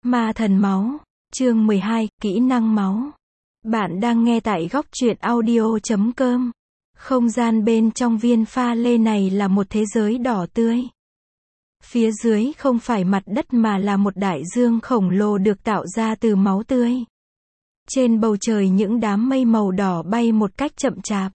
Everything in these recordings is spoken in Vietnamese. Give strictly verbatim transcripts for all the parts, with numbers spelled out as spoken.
Ma thần máu, chương mười hai, kỹ năng máu. Bạn đang nghe tại góc truyện audio chấm com. Không gian bên trong viên pha lê này là một thế giới đỏ tươi. Phía dưới không phải mặt đất mà là một đại dương khổng lồ được tạo ra từ máu tươi. Trên bầu trời những đám mây màu đỏ bay một cách chậm chạp.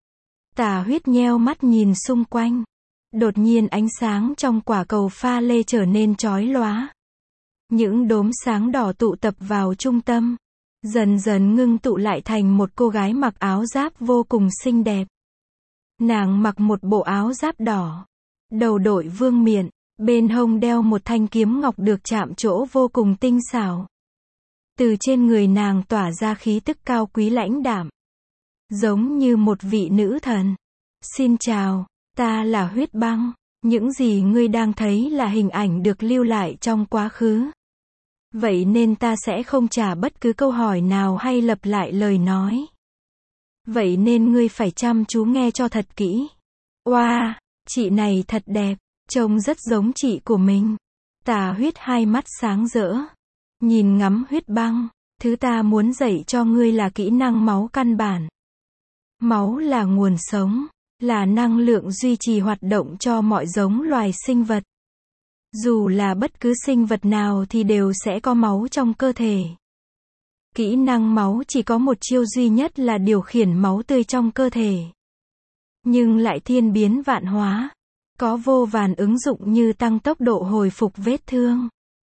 Tà Huyết nheo mắt nhìn xung quanh. Đột nhiên ánh sáng trong quả cầu pha lê trở nên chói lóa. Những đốm sáng đỏ tụ tập vào trung tâm, dần dần ngưng tụ lại thành một cô gái mặc áo giáp vô cùng xinh đẹp. Nàng mặc một bộ áo giáp đỏ, đầu đội vương miện, bên hông đeo một thanh kiếm ngọc được chạm trổ vô cùng tinh xảo. Từ trên người nàng tỏa ra khí tức cao quý lãnh đạm, giống như một vị nữ thần. Xin chào, ta là Huyết Băng. Những gì ngươi đang thấy là hình ảnh được lưu lại trong quá khứ. Vậy nên ta sẽ không trả bất cứ câu hỏi nào hay lặp lại lời nói. Vậy nên ngươi phải chăm chú nghe cho thật kỹ. Oa, wow, chị này thật đẹp, trông rất giống chị của mình. Tà Huyết hai mắt sáng rỡ, nhìn ngắm Huyết Băng. Thứ ta muốn dạy cho ngươi là kỹ năng máu căn bản. Máu là nguồn sống, là năng lượng duy trì hoạt động cho mọi giống loài sinh vật. Dù là bất cứ sinh vật nào thì đều sẽ có máu trong cơ thể. Kỹ năng máu chỉ có một chiêu duy nhất là điều khiển máu tươi trong cơ thể. Nhưng lại thiên biến vạn hóa. Có vô vàn ứng dụng như tăng tốc độ hồi phục vết thương,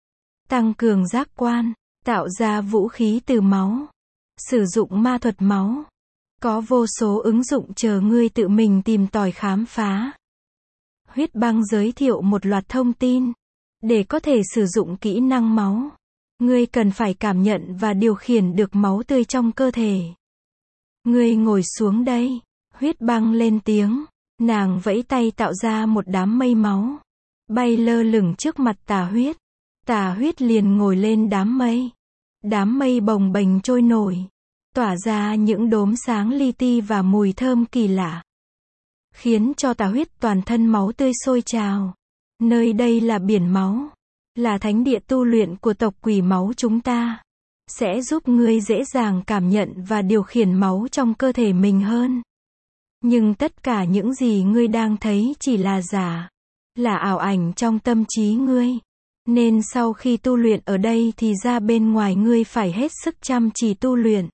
tăng cường giác quan, tạo ra vũ khí từ máu, sử dụng ma thuật máu. Có vô số ứng dụng chờ ngươi tự mình tìm tòi khám phá. Huyết Băng giới thiệu một loạt thông tin. Để có thể sử dụng kỹ năng máu, ngươi cần phải cảm nhận và điều khiển được máu tươi trong cơ thể. Ngươi ngồi xuống đây. Huyết Băng lên tiếng. Nàng vẫy tay tạo ra một đám mây máu, bay lơ lửng trước mặt Tà Huyết. Tà Huyết liền ngồi lên đám mây. Đám mây bồng bềnh trôi nổi, tỏa ra những đốm sáng li ti và mùi thơm kỳ lạ, khiến cho Tà Huyết toàn thân máu tươi sôi trào. Nơi đây là biển máu, là thánh địa tu luyện của tộc quỷ máu chúng ta. Sẽ giúp ngươi dễ dàng cảm nhận và điều khiển máu trong cơ thể mình hơn. Nhưng tất cả những gì ngươi đang thấy chỉ là giả, là ảo ảnh trong tâm trí ngươi. Nên sau khi tu luyện ở đây thì ra bên ngoài ngươi phải hết sức chăm chỉ tu luyện,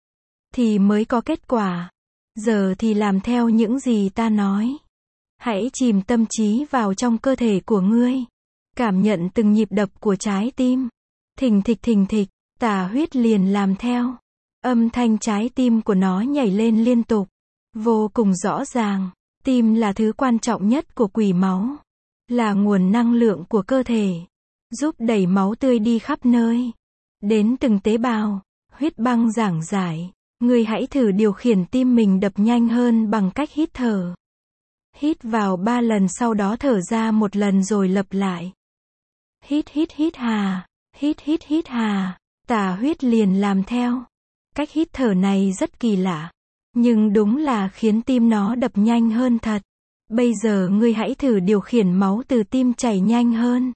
thì mới có kết quả. Giờ thì làm theo những gì ta nói. Hãy chìm tâm trí vào trong cơ thể của ngươi. Cảm nhận từng nhịp đập của trái tim. Thình thịch thình thịch. Tà Huyết liền làm theo. Âm thanh trái tim của nó nhảy lên liên tục, vô cùng rõ ràng. Tim là thứ quan trọng nhất của quỷ máu, là nguồn năng lượng của cơ thể, giúp đẩy máu tươi đi khắp nơi, đến từng tế bào. Huyết Băng giảng giải. Ngươi hãy thử điều khiển tim mình đập nhanh hơn bằng cách hít thở. Hít vào ba lần, sau đó thở ra một lần rồi lặp lại. Hít hít hít hà, hít hít hít hà. Tà Huyết liền làm theo. Cách hít thở này rất kỳ lạ, nhưng đúng là khiến tim nó đập nhanh hơn thật. Bây giờ ngươi hãy thử điều khiển máu từ tim chảy nhanh hơn.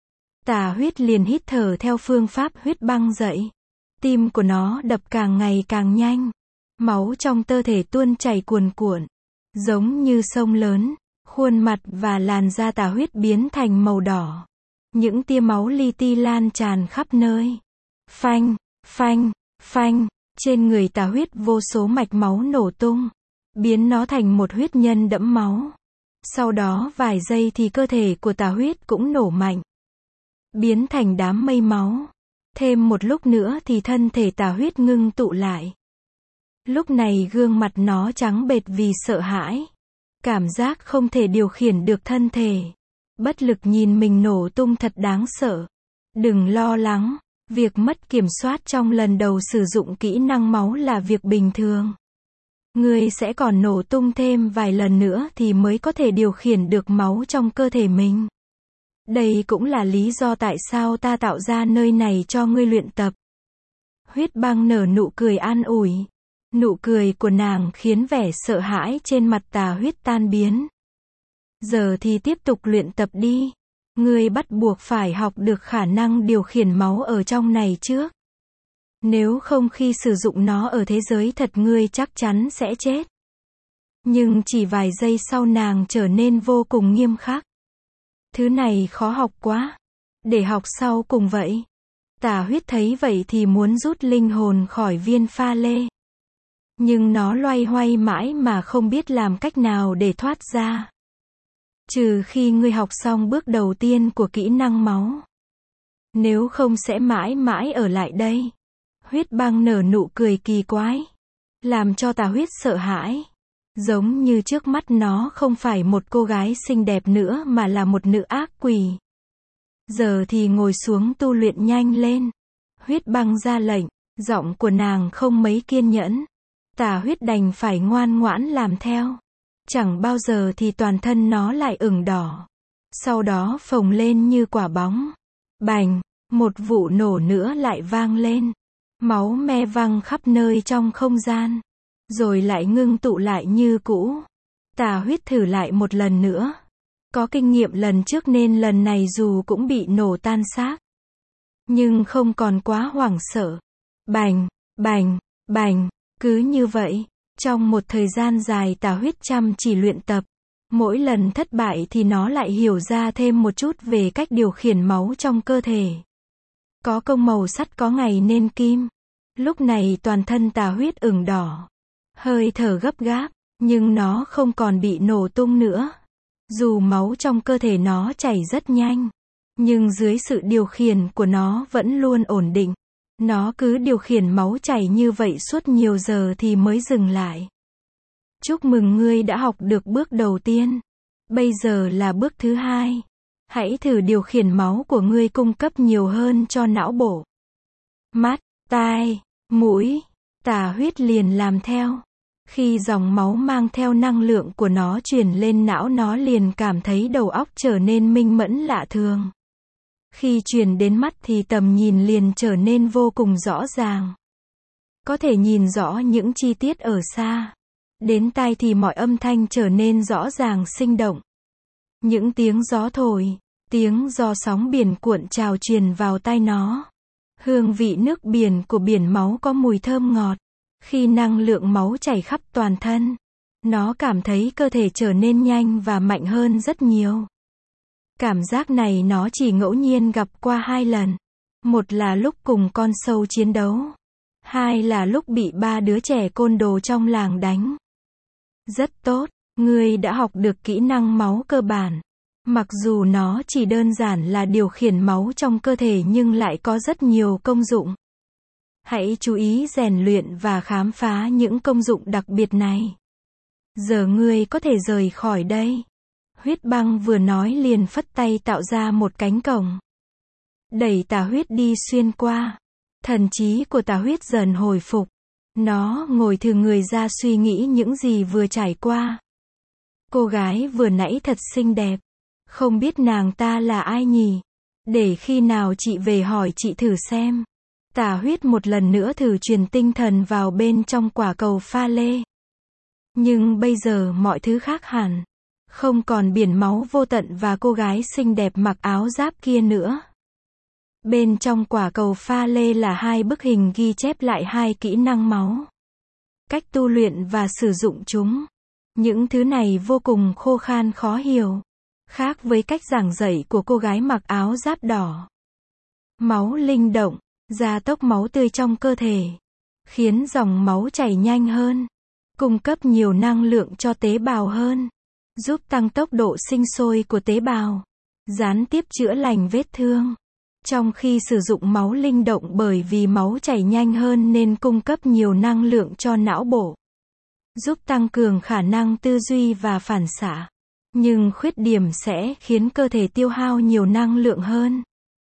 Tà Huyết liền hít thở theo phương pháp Huyết Băng dạy. Tim của nó đập càng ngày càng nhanh. Máu trong cơ thể tuôn chảy cuồn cuộn, giống như sông lớn. Khuôn mặt và làn da Tà Huyết biến thành màu đỏ. Những tia máu li ti lan tràn khắp nơi. Phanh, phanh, phanh. Trên người Tà Huyết vô số mạch máu nổ tung, biến nó thành một huyết nhân đẫm máu. Sau đó vài giây thì cơ thể của Tà Huyết cũng nổ mạnh, biến thành đám mây máu. Thêm một lúc nữa thì thân thể Tà Huyết ngưng tụ lại. Lúc này gương mặt nó trắng bệch vì sợ hãi. Cảm giác không thể điều khiển được thân thể. Bất lực nhìn mình nổ tung thật đáng sợ. Đừng lo lắng. Việc mất kiểm soát trong lần đầu sử dụng kỹ năng máu là việc bình thường. Ngươi sẽ còn nổ tung thêm vài lần nữa thì mới có thể điều khiển được máu trong cơ thể mình. Đây cũng là lý do tại sao ta tạo ra nơi này cho ngươi luyện tập. Huyết Băng nở nụ cười an ủi. Nụ cười của nàng khiến vẻ sợ hãi trên mặt Tà Huyết tan biến. Giờ thì tiếp tục luyện tập đi. Ngươi bắt buộc phải học được khả năng điều khiển máu ở trong này trước. Nếu không khi sử dụng nó ở thế giới thật ngươi chắc chắn sẽ chết. Nhưng chỉ vài giây sau nàng trở nên vô cùng nghiêm khắc. Thứ này khó học quá. Để học sau cùng vậy. Tà huyết thấy vậy thì muốn rút linh hồn khỏi viên pha lê. Nhưng nó loay hoay mãi mà không biết làm cách nào để thoát ra. Trừ khi ngươi học xong bước đầu tiên của kỹ năng máu. Nếu không sẽ mãi mãi ở lại đây. Huyết băng nở nụ cười kỳ quái. Làm cho tà huyết sợ hãi. Giống như trước mắt nó không phải một cô gái xinh đẹp nữa mà là một nữ ác quỷ. Giờ thì ngồi xuống tu luyện nhanh lên. Huyết băng ra lệnh. Giọng của nàng không mấy kiên nhẫn. Tà huyết đành phải ngoan ngoãn làm theo. Chẳng bao giờ thì toàn thân nó lại ửng đỏ. Sau đó phồng lên như quả bóng. Bành, một vụ nổ nữa lại vang lên. Máu me văng khắp nơi trong không gian. Rồi lại ngưng tụ lại như cũ. Tà huyết thử lại một lần nữa. Có kinh nghiệm lần trước nên lần này dù cũng bị nổ tan xác. Nhưng không còn quá hoảng sợ. Bành, bành, bành, cứ như vậy. Trong một thời gian dài tà huyết chăm chỉ luyện tập. Mỗi lần thất bại thì nó lại hiểu ra thêm một chút về cách điều khiển máu trong cơ thể. Có công màu sắt có ngày nên kim. Lúc này toàn thân tà huyết ửng đỏ. Hơi thở gấp gáp, nhưng nó không còn bị nổ tung nữa. Dù máu trong cơ thể nó chảy rất nhanh. Nhưng dưới sự điều khiển của nó vẫn luôn ổn định. Nó cứ điều khiển máu chảy như vậy suốt nhiều giờ thì mới dừng lại. Chúc mừng ngươi đã học được bước đầu tiên. Bây giờ là bước thứ hai. Hãy thử điều khiển máu của ngươi cung cấp nhiều hơn cho não bộ. Mắt, tai, mũi, tà huyết liền làm theo. Khi dòng máu mang theo năng lượng của nó truyền lên não nó liền cảm thấy đầu óc trở nên minh mẫn lạ thường. Khi truyền đến mắt thì tầm nhìn liền trở nên vô cùng rõ ràng. Có thể nhìn rõ những chi tiết ở xa. Đến tai thì mọi âm thanh trở nên rõ ràng sinh động. Những tiếng gió thổi, tiếng gió sóng biển cuộn trào truyền vào tai nó. Hương vị nước biển của biển máu có mùi thơm ngọt. Khi năng lượng máu chảy khắp toàn thân, nó cảm thấy cơ thể trở nên nhanh và mạnh hơn rất nhiều. Cảm giác này nó chỉ ngẫu nhiên gặp qua hai lần. Một là lúc cùng con sâu chiến đấu. Hai là lúc bị ba đứa trẻ côn đồ trong làng đánh. Rất tốt, ngươi đã học được kỹ năng máu cơ bản. Mặc dù nó chỉ đơn giản là điều khiển máu trong cơ thể nhưng lại có rất nhiều công dụng. Hãy chú ý rèn luyện và khám phá những công dụng đặc biệt này. Giờ ngươi có thể rời khỏi đây. Huyết băng vừa nói liền phất tay tạo ra một cánh cổng. Đẩy tà huyết đi xuyên qua. Thần trí của tà huyết dần hồi phục. Nó ngồi thừ người ra suy nghĩ những gì vừa trải qua. Cô gái vừa nãy thật xinh đẹp. Không biết nàng ta là ai nhỉ? Để khi nào chị về hỏi chị thử xem. Tà huyết một lần nữa thử truyền tinh thần vào bên trong quả cầu pha lê. Nhưng bây giờ mọi thứ khác hẳn. Không còn biển máu vô tận và cô gái xinh đẹp mặc áo giáp kia nữa. Bên trong quả cầu pha lê là hai bức hình ghi chép lại hai kỹ năng máu. Cách tu luyện và sử dụng chúng. Những thứ này vô cùng khô khan khó hiểu. Khác với cách giảng dạy của cô gái mặc áo giáp đỏ. Máu linh động, gia tốc máu tươi trong cơ thể. Khiến dòng máu chảy nhanh hơn. Cung cấp nhiều năng lượng cho tế bào hơn. Giúp tăng tốc độ sinh sôi của tế bào. Gián tiếp chữa lành vết thương. Trong khi sử dụng máu linh động bởi vì máu chảy nhanh hơn nên cung cấp nhiều năng lượng cho não bộ. Giúp tăng cường khả năng tư duy và phản xạ. Nhưng khuyết điểm sẽ khiến cơ thể tiêu hao nhiều năng lượng hơn.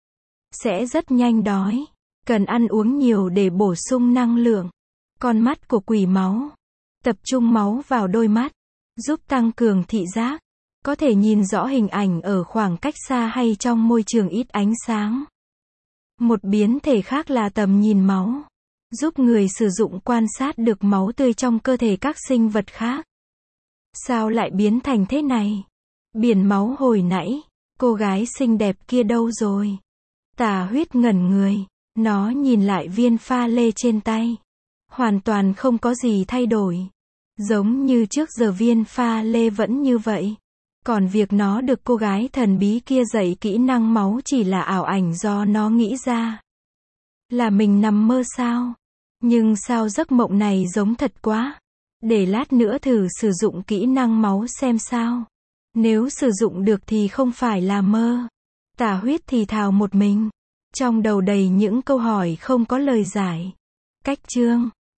Sẽ rất nhanh đói. Cần ăn uống nhiều để bổ sung năng lượng. Con mắt của quỷ máu. Tập trung máu vào đôi mắt. Giúp tăng cường thị giác. Có thể nhìn rõ hình ảnh ở khoảng cách xa hay trong môi trường ít ánh sáng. Một biến thể khác là tầm nhìn máu. Giúp người sử dụng quan sát được máu tươi trong cơ thể các sinh vật khác. Sao lại biến thành thế này? Biển máu hồi nãy. Cô gái xinh đẹp kia đâu rồi? Tà Huyết ngẩn người. Nó nhìn lại viên pha lê trên tay. Hoàn toàn không có gì thay đổi. Giống như trước giờ viên pha lê vẫn như vậy. Còn việc nó được cô gái thần bí kia dạy kỹ năng máu chỉ là ảo ảnh do nó nghĩ ra. Là mình nằm mơ sao? Nhưng sao giấc mộng này giống thật quá? Để lát nữa thử sử dụng kỹ năng máu xem sao. Nếu sử dụng được thì không phải là mơ. Tà Huyết thì thào một mình. Trong đầu đầy những câu hỏi không có lời giải. Cách chương